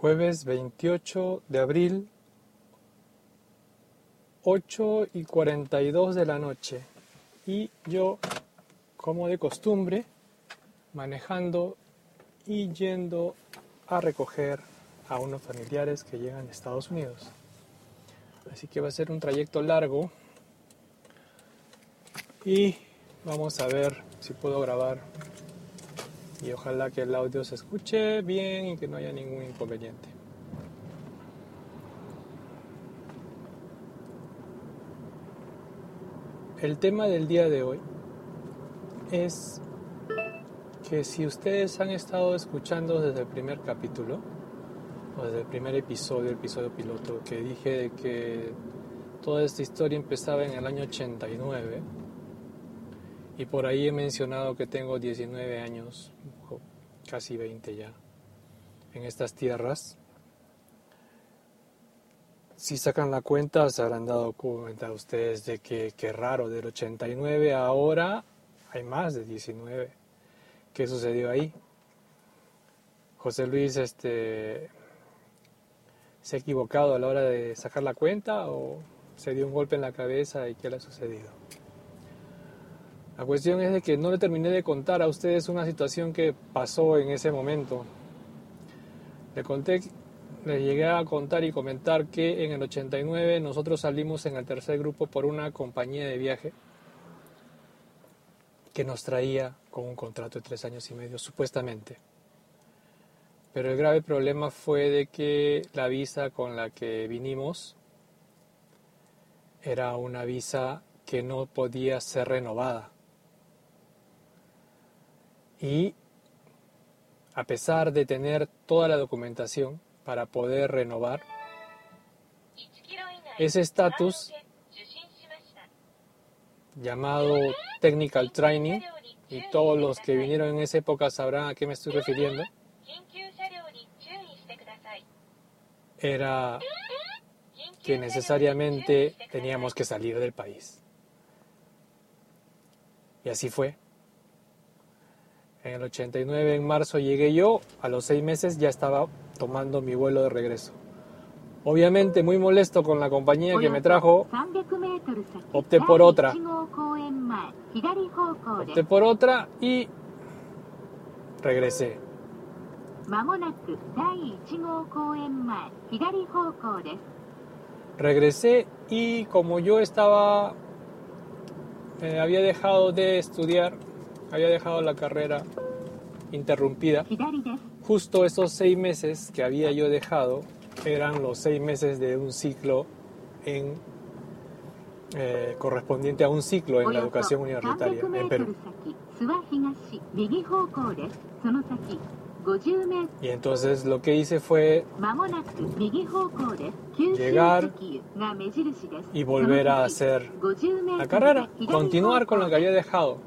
Jueves 28 de abril, 8:42 de la noche. Y yo, como de costumbre, manejando y yendo a recoger a unos familiares que llegan de Estados Unidos. Así que va a ser un trayecto largo y vamos a ver si puedo grabar y ojalá que el audio se escuche bien y que no haya ningún inconveniente. El tema del día de hoy es que si ustedes han estado escuchando desde el primer capítulo o desde el primer episodio, el episodio piloto, que dije de que toda esta historia empezaba en el año 89 y por ahí he mencionado que tengo 19 años, casi 20 ya, en estas tierras. Si sacan la cuenta, se habrán dado cuenta ustedes de que qué raro, del 89 a ahora hay más de 19. ¿Qué sucedió ahí? José Luis se ha equivocado a la hora de sacar la cuenta o se dio un golpe en la cabeza y qué le ha sucedido. La cuestión es de que no le terminé de contar a ustedes una situación que pasó en ese momento. Les llegué a contar y comentar que en el 89 nosotros salimos en el tercer grupo por una compañía de viaje que nos traía con un contrato de 3 años y medio, supuestamente. Pero el grave problema fue de que la visa con la que vinimos era una visa que no podía ser renovada. Y a pesar de tener toda la documentación para poder renovar, ese estatus llamado Technical Training, y todos los que vinieron en esa época sabrán a qué me estoy refiriendo, era que necesariamente teníamos que salir del país. Y así fue. En el 89, en marzo, llegué yo. A los 6 meses ya estaba tomando mi vuelo de regreso. Obviamente, muy molesto con la compañía que me trajo, opté por otra. Y regresé. Regresé y como yo había dejado de estudiar, había dejado la carrera interrumpida, justo esos 6 meses que había yo dejado eran los 6 meses de un ciclo correspondiente a un ciclo en la educación universitaria en Perú. Y entonces lo que hice fue llegar y volver a hacer la carrera, continuar con lo que había dejado.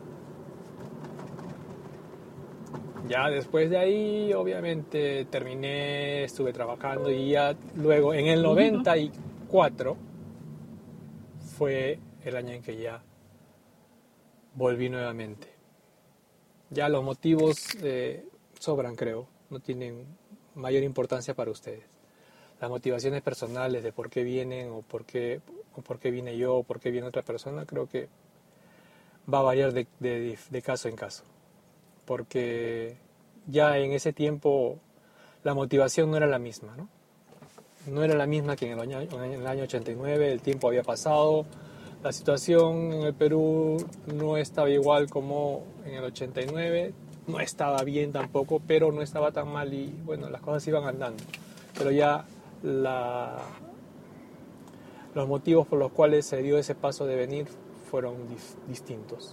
Ya después de ahí, obviamente, terminé, estuve trabajando y ya luego, en el 94, fue el año en que ya volví nuevamente. Ya los motivos sobran, creo, no tienen mayor importancia para ustedes. Las motivaciones personales de por qué vienen o por qué vine yo o por qué viene otra persona, creo que va a variar de caso en caso. Porque ya en ese tiempo la motivación no era la misma, ¿no? No era la misma que en el año 89, el tiempo había pasado, la situación en el Perú no estaba igual como en el 89, no estaba bien tampoco, pero no estaba tan mal y bueno, las cosas iban andando. Pero ya los motivos por los cuales se dio ese paso de venir fueron distintos.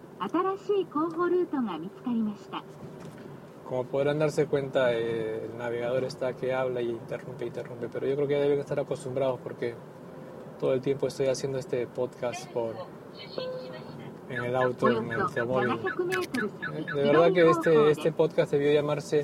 Como podrán darse cuenta, el navegador está que habla y interrumpe, pero yo creo que deben estar acostumbrados porque todo el tiempo estoy haciendo este podcast en el auto, en el automóvil. De verdad que este podcast debió llamarse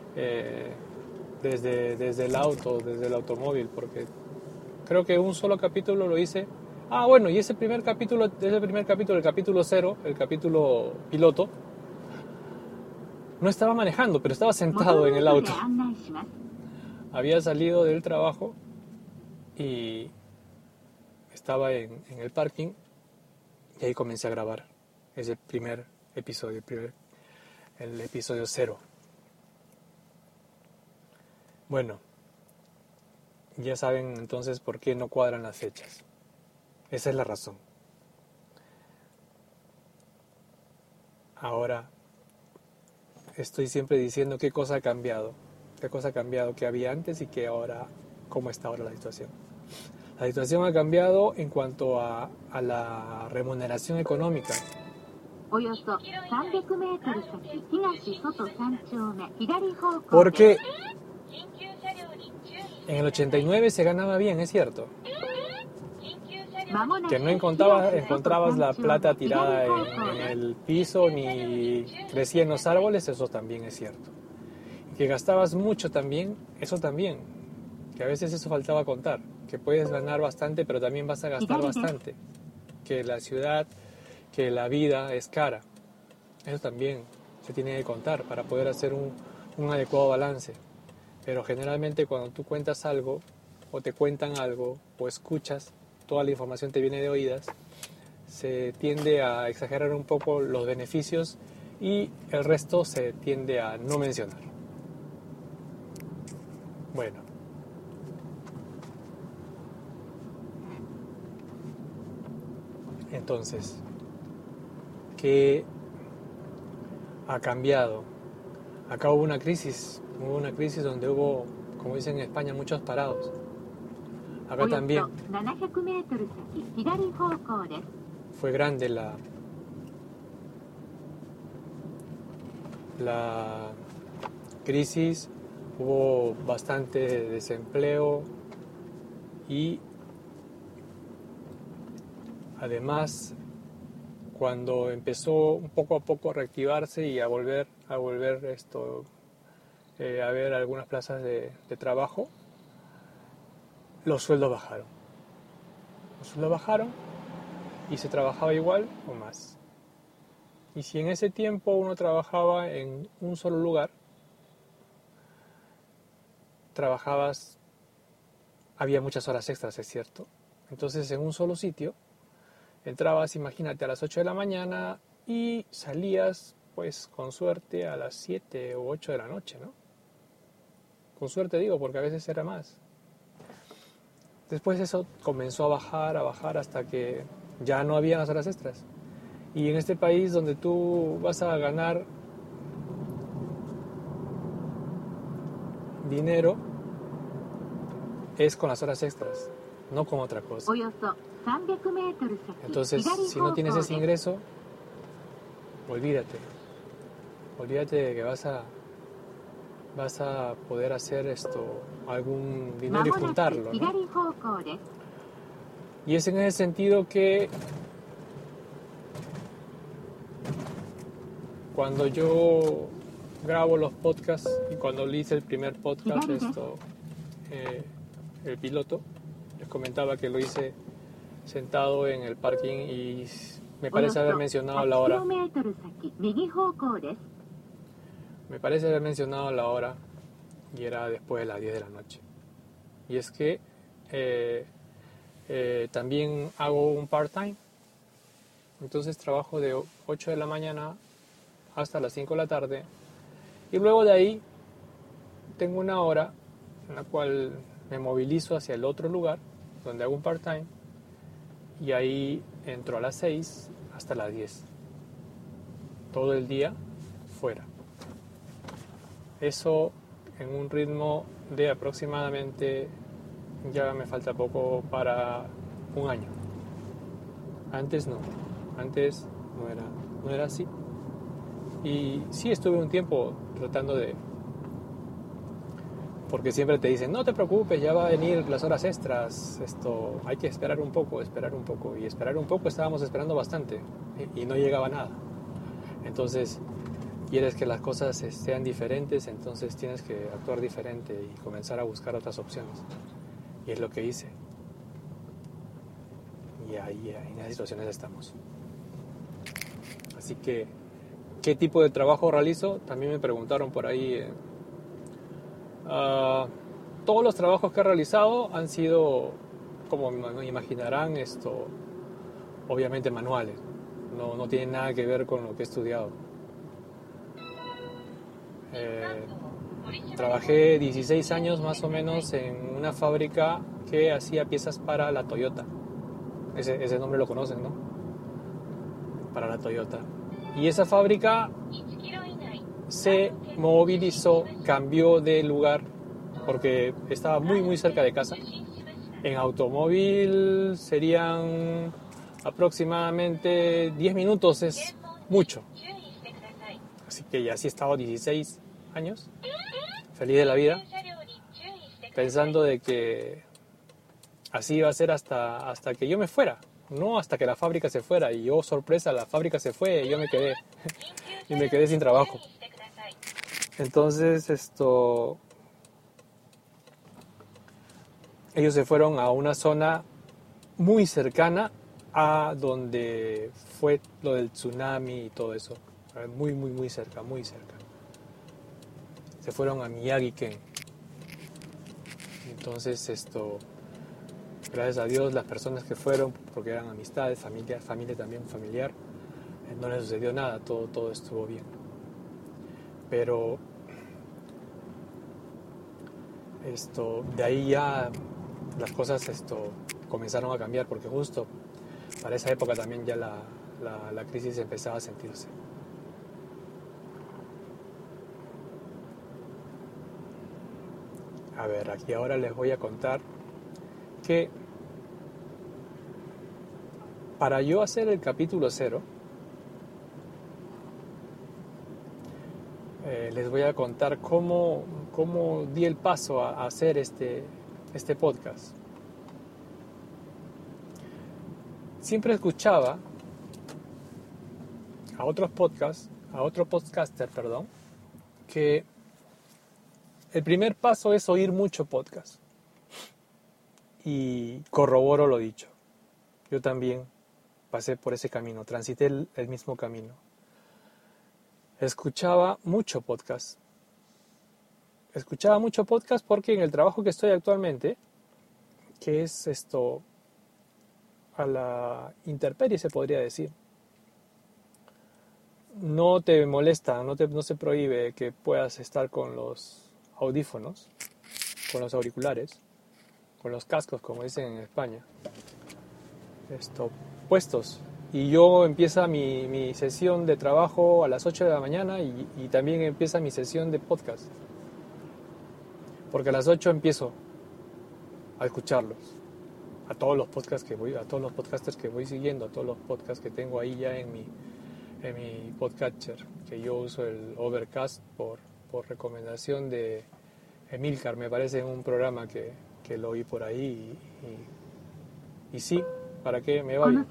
desde el auto, desde el automóvil, porque creo que un solo capítulo lo hice. Bueno, y ese primer capítulo, el capítulo 0, el capítulo piloto, no estaba manejando, pero estaba sentado en el auto. Había salido del trabajo y estaba en el parking y ahí comencé a grabar. Es el primer episodio, el episodio 0. Bueno, ya saben entonces por qué no cuadran las fechas. Esa es la razón. Ahora, estoy siempre diciendo qué cosa ha cambiado, que había antes y que ahora, cómo está ahora la situación. La situación ha cambiado en cuanto a la remuneración económica. Porque en el 89 se ganaba bien, es cierto. Que no encontrabas la plata tirada en el piso ni crecía en los árboles, eso también es cierto. Y que gastabas mucho también, eso también. Que a veces eso faltaba contar. Que puedes ganar bastante, pero también vas a gastar bastante. Que la ciudad, que la vida es cara. Eso también se tiene que contar para poder hacer un adecuado balance. Pero generalmente cuando tú cuentas algo, o te cuentan algo, o escuchas, toda la información te viene de oídas, se tiende a exagerar un poco los beneficios y el resto se tiende a no mencionar. Bueno. Entonces, ¿qué ha cambiado? Acá hubo una crisis donde hubo, como dicen en España, muchos parados. Acá también fue grande la crisis, hubo bastante desempleo y además cuando empezó un poco a poco a reactivarse y a volver a ver algunas plazas de trabajo, los sueldos bajaron. Y se trabajaba igual o más. Y si en ese tiempo uno trabajaba en un solo lugar, había muchas horas extras, es cierto. Entonces en un solo sitio, entrabas, imagínate, a las 8 de la mañana y salías, pues con suerte, a las 7 o 8 de la noche, ¿no? Con suerte digo, porque a veces era más. Después eso comenzó a bajar hasta que ya no había las horas extras. Y en este país donde tú vas a ganar dinero es con las horas extras, no con otra cosa. Entonces, si no tienes ese ingreso, olvídate de que vas a poder hacer algún dinero y juntarlo, ¿no? Y es en ese sentido que cuando yo grabo los podcasts y cuando le hice el primer podcast, el piloto, les comentaba que lo hice sentado en el parking y me parece haber mencionado la hora. Y era después de las 10 de la noche. Y es que también hago un part-time. Entonces trabajo de 8 de la mañana hasta las 5 de la tarde. Y luego de ahí tengo una hora en la cual me movilizo hacia el otro lugar donde hago un part-time. Y ahí entro a las 6 hasta las 10. Todo el día fuera. Eso en un ritmo de aproximadamente, ya me falta poco para un año. Antes no era así. Y sí estuve un tiempo tratando porque siempre te dicen, no te preocupes, ya va a venir las horas extras, hay que esperar un poco, y esperar un poco, estábamos esperando bastante y no llegaba nada. Entonces, quieres que las cosas sean diferentes, entonces tienes que actuar diferente y comenzar a buscar otras opciones. Y es lo que hice. Y ahí en esas situaciones estamos. Así que, ¿qué tipo de trabajo realizo? También me preguntaron por ahí. todos los trabajos que he realizado han sido, como me imaginarán, obviamente manuales. No tienen nada que ver con lo que he estudiado. Trabajé 16 años más o menos en una fábrica que hacía piezas para la Toyota. Ese nombre lo conocen, ¿no? Para la Toyota. Y esa fábrica se movilizó, cambió de lugar porque estaba muy muy cerca de casa. En automóvil serían aproximadamente 10 minutos, es mucho. Así que ya sí he estado 16 años, feliz de la vida, pensando de que así iba a ser hasta que yo me fuera, no hasta que la fábrica se fuera. Y yo, sorpresa, la fábrica se fue y yo me quedé y me quedé sin trabajo. Entonces ellos se fueron a una zona muy cercana a donde fue lo del tsunami y todo eso. Muy, muy, muy cerca, muy cerca. Se fueron a Miyagi-Ken. Entonces gracias a Dios, las personas que fueron, porque eran amistades, familia también familiar, no les sucedió nada, todo estuvo bien. Pero de ahí ya las cosas comenzaron a cambiar, porque justo para esa época también ya la crisis empezaba a sentirse. A ver, aquí ahora les voy a contar que para yo hacer el capítulo 0, les voy a contar cómo di el paso a hacer este podcast. Siempre escuchaba a otros podcaster, que el primer paso es oír mucho podcast. Y corroboro lo dicho. Yo también pasé por ese camino, transité el mismo camino. Escuchaba mucho podcast. Porque en el trabajo que estoy actualmente, que es a la intemperie se podría decir, no te molesta, no se prohíbe que puedas estar con los audífonos, con los auriculares, con los cascos, como dicen en España, puestos. Y yo empieza mi sesión de trabajo a las 8 de la mañana y también empieza mi sesión de podcast. Porque a las 8 empiezo a escucharlos. A todos los podcasts a todos los podcasters que voy siguiendo, a todos los podcasts que tengo ahí ya en mi podcatcher, que yo uso el Overcast por recomendación de Emilcar, me parece, en un programa que lo oí por ahí y sí, ¿para qué me va bien?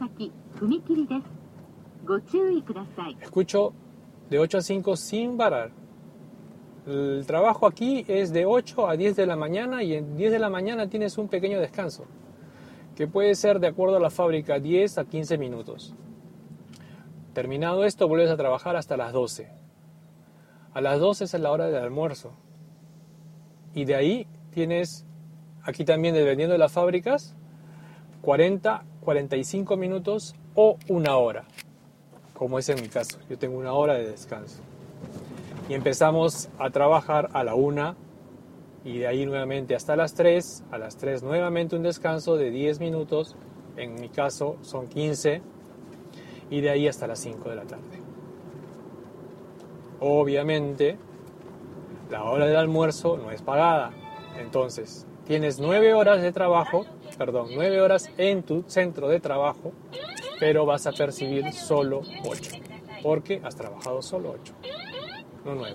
Escucho de 8 a 5 sin parar. El trabajo aquí es de 8 a 10 de la mañana y en 10 de la mañana tienes un pequeño descanso, que puede ser, de acuerdo a la fábrica, 10 a 15 minutos. Terminado esto, vuelves a trabajar hasta las 12. A las 12 es la hora del almuerzo. Y de ahí tienes, aquí también dependiendo de las fábricas, 40, 45 minutos o una hora, como es en mi caso. Yo tengo una hora de descanso. Y empezamos a trabajar a la 1 y de ahí nuevamente hasta las 3. A las 3 nuevamente un descanso de 10 minutos, en mi caso son 15, y de ahí hasta las 5 de la tarde. Obviamente, la hora del almuerzo no es pagada. Entonces, tienes 9 horas de trabajo, 9 horas en tu centro de trabajo, pero vas a percibir solo 8, porque has trabajado solo 8, no 9.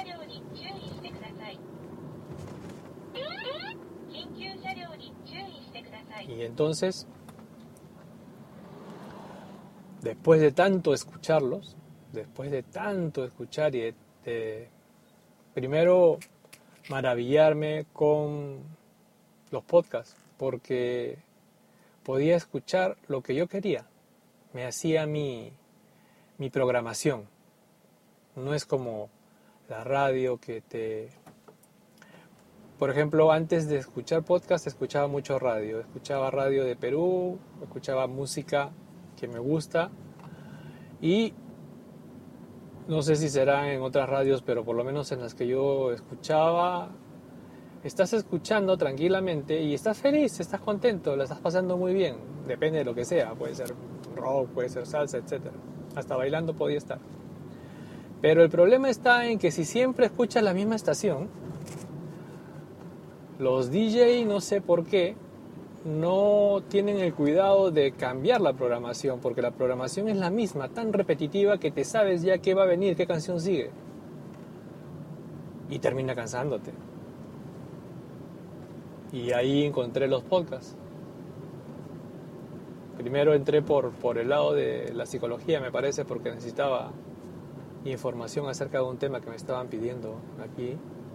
Y entonces, después de tanto escucharlos, después de tanto escuchar y de primero maravillarme con los podcasts, porque podía escuchar lo que yo quería, me hacía mi programación. No es como la radio que te por ejemplo, antes de escuchar podcast, escuchaba mucho radio. Escuchaba radio de Perú, escuchaba música que me gusta. Y no sé si será en otras radios, pero por lo menos en las que yo escuchaba, estás escuchando tranquilamente y estás feliz, estás contento, la estás pasando muy bien. Depende de lo que sea, puede ser rock, puede ser salsa, etc. Hasta bailando podía estar. Pero el problema está en que si siempre escuchas la misma estación, los DJ, no sé por qué, no tienen el cuidado de cambiar la programación, porque la programación es la misma, tan repetitiva que te sabes ya qué va a venir, qué canción sigue. Y termina cansándote. Y ahí encontré los podcasts. Primero entré por el lado de la psicología, me parece, porque necesitaba información acerca de un tema que me estaban pidiendo aquí.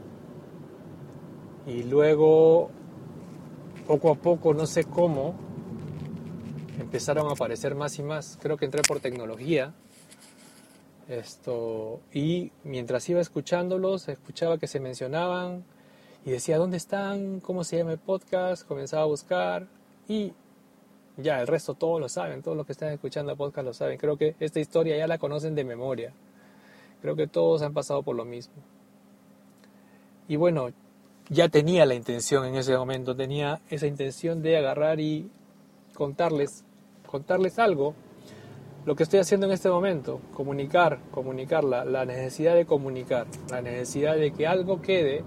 Y luego, poco a poco, no sé cómo, empezaron a aparecer más y más. Creo que entré por tecnología. Y mientras iba escuchándolos, escuchaba que se mencionaban y decía, ¿dónde están? ¿Cómo se llama el podcast? Comenzaba a buscar y ya, el resto todos lo saben, todos los que están escuchando el podcast lo saben. Creo que esta historia ya la conocen de memoria. Creo que todos han pasado por lo mismo. Y bueno, ya tenía la intención en ese momento, tenía esa intención de agarrar y contarles algo, lo que estoy haciendo en este momento, comunicar la necesidad de comunicar, la necesidad de que algo quede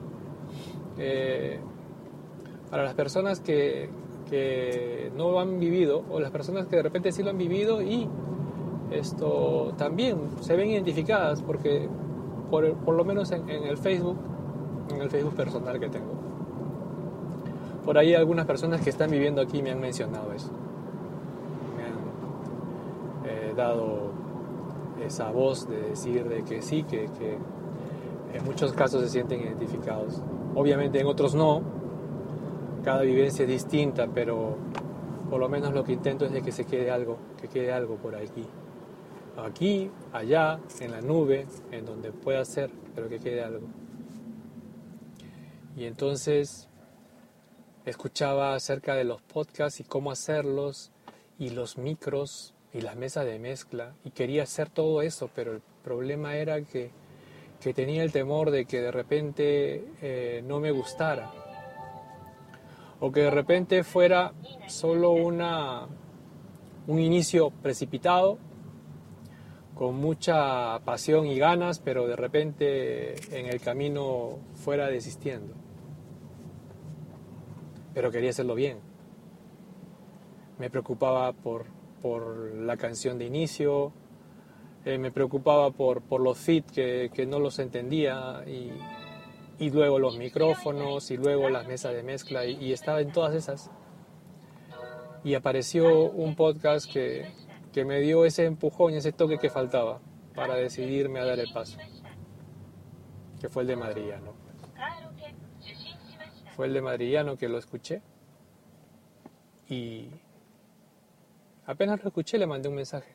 para las personas que no lo han vivido o las personas que de repente sí lo han vivido y también se ven identificadas porque por lo menos en el Facebook personal que tengo, por ahí algunas personas que están viviendo aquí me han mencionado eso, me han dado esa voz de decir de que sí, que en muchos casos se sienten identificados. Obviamente en otros no, cada vivencia es distinta, pero por lo menos lo que intento es de que quede algo por aquí, allá, en la nube, en donde pueda ser, pero que quede algo. Y entonces escuchaba acerca de los podcasts y cómo hacerlos, y los micros y las mesas de mezcla, y quería hacer todo eso, pero el problema era que tenía el temor de que de repente no me gustara, o que de repente fuera solo un inicio precipitado, con mucha pasión y ganas, pero de repente en el camino fuera desistiendo. Pero quería hacerlo bien. Me preocupaba por la canción de inicio, me preocupaba por los feeds que no los entendía, y luego los micrófonos, y luego las mesas de mezcla, y estaba en todas esas. Y apareció un podcast que me dio ese empujón, ese toque que faltaba para decidirme a dar el paso, que fue el de Madrillano. Fue el de Madrillano que lo escuché, y apenas lo escuché le mandé un mensaje.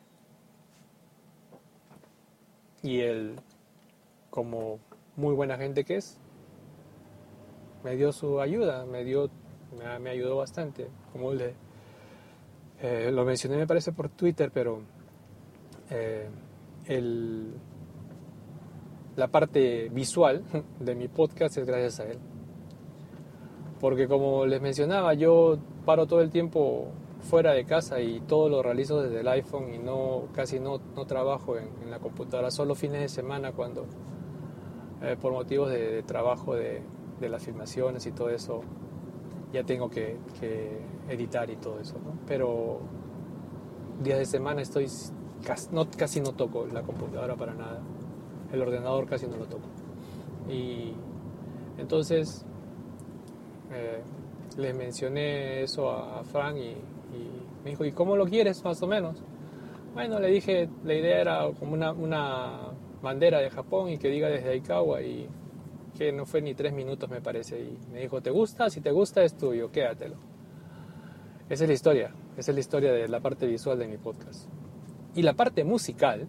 Y él, como muy buena gente que es, me dio su ayuda, me ayudó bastante. Como lo mencioné, me parece, por Twitter, pero la parte visual de mi podcast es gracias a él. Porque como les mencionaba, yo paro todo el tiempo fuera de casa y todo lo realizo desde el iPhone y casi no trabajo en la computadora, solo fines de semana cuando por motivos de trabajo de las filmaciones y todo eso ya tengo que editar y todo eso, ¿no? Pero días de semana casi no toco la computadora para nada, el ordenador casi no lo toco. Y entonces les mencioné eso a Frank y me dijo, ¿y cómo lo quieres más o menos? Bueno, le dije, la idea era como una bandera de Japón y que diga desde Aikawa, y que no fue ni 3 minutos me parece, y me dijo, ¿te gusta? Si te gusta es tuyo, quédatelo. Esa es la historia de la parte visual de mi podcast. Y la parte musical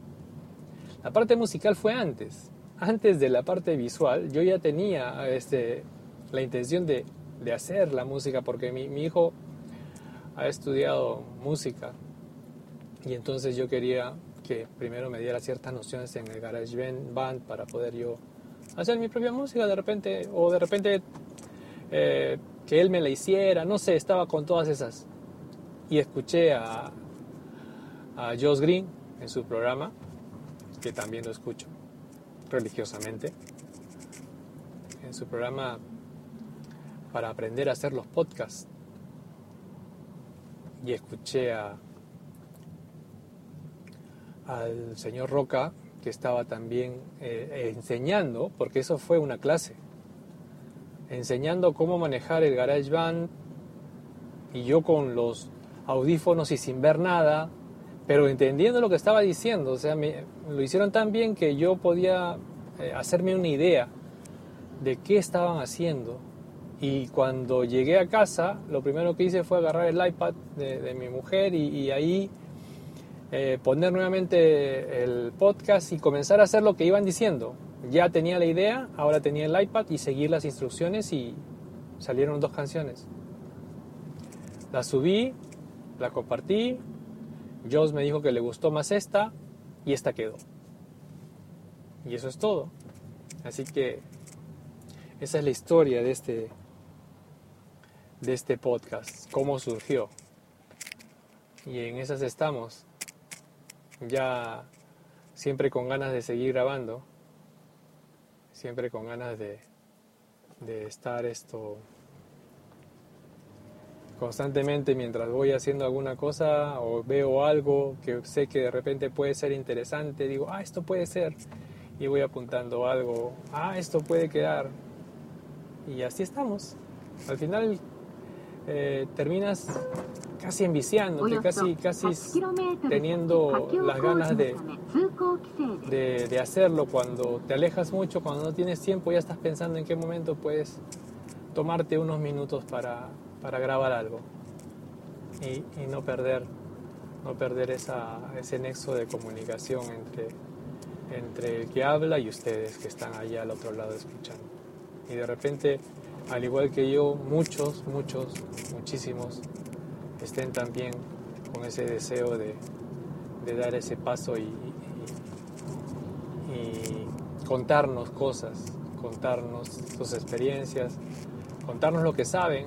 fue antes de la parte visual. Yo ya tenía la intención de hacer la música, porque mi hijo ha estudiado música y entonces yo quería que primero me diera ciertas nociones en el GarageBand para poder yo hacer mi propia música de repente, o de repente que él me la hiciera, no sé, estaba con todas esas. Y escuché a Josh Green en su programa, que también lo escucho religiosamente, en su programa para aprender a hacer los podcasts. Y escuché al señor Roca, que estaba también enseñando, porque eso fue una clase, enseñando cómo manejar el GarageBand, y yo con los audífonos y sin ver nada, pero entendiendo lo que estaba diciendo. O sea, lo hicieron tan bien que yo podía hacerme una idea de qué estaban haciendo. Y cuando llegué a casa, lo primero que hice fue agarrar el iPad de mi mujer y ahí poner nuevamente el podcast y comenzar a hacer lo que iban diciendo. Ya tenía la idea, ahora tenía el iPad y seguir las instrucciones, y salieron 2 canciones. La subí, la compartí, Joss me dijo que le gustó más esta y esta quedó. Y eso es todo. Así que esa es la historia de este podcast, cómo surgió. Y en esas estamos, ya siempre con ganas de seguir grabando, siempre con ganas de estar constantemente mientras voy haciendo alguna cosa o veo algo que sé que de repente puede ser interesante, digo, esto puede ser, y voy apuntando algo, esto puede quedar, y así estamos. Al final terminas casi enviciándote, casi teniendo las ganas de hacerlo. Cuando te alejas mucho, cuando no tienes tiempo, ya estás pensando en qué momento puedes tomarte unos minutos para grabar algo y no perder ese nexo de comunicación entre el que habla y ustedes que están allá al otro lado escuchando. Y de repente, al igual que yo, muchísimos estén también con ese deseo de dar ese paso y contarnos cosas, contarnos sus experiencias, contarnos lo que saben,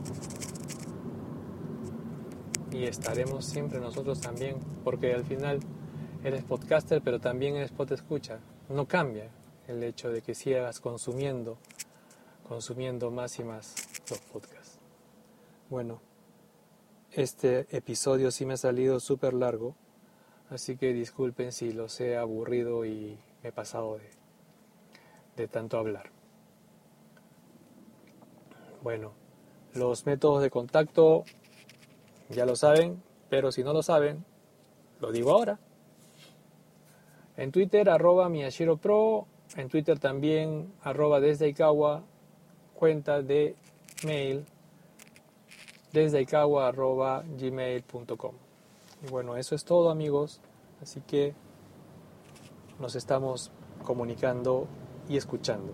y estaremos siempre nosotros también, porque al final eres podcaster, pero también eres podescucha. No cambia el hecho de que sigas consumiendo más y más los podcasts. Bueno, este episodio sí me ha salido súper largo, así que disculpen si los he aburrido y me he pasado de tanto hablar. Bueno, los métodos de contacto ya lo saben, pero si no lo saben, lo digo ahora. En Twitter, @MiyashiroPro, en Twitter también, @desdeikawa, cuenta de mail, desdeikawa@gmail.com. Y bueno, eso es todo, amigos, así que nos estamos comunicando y escuchando.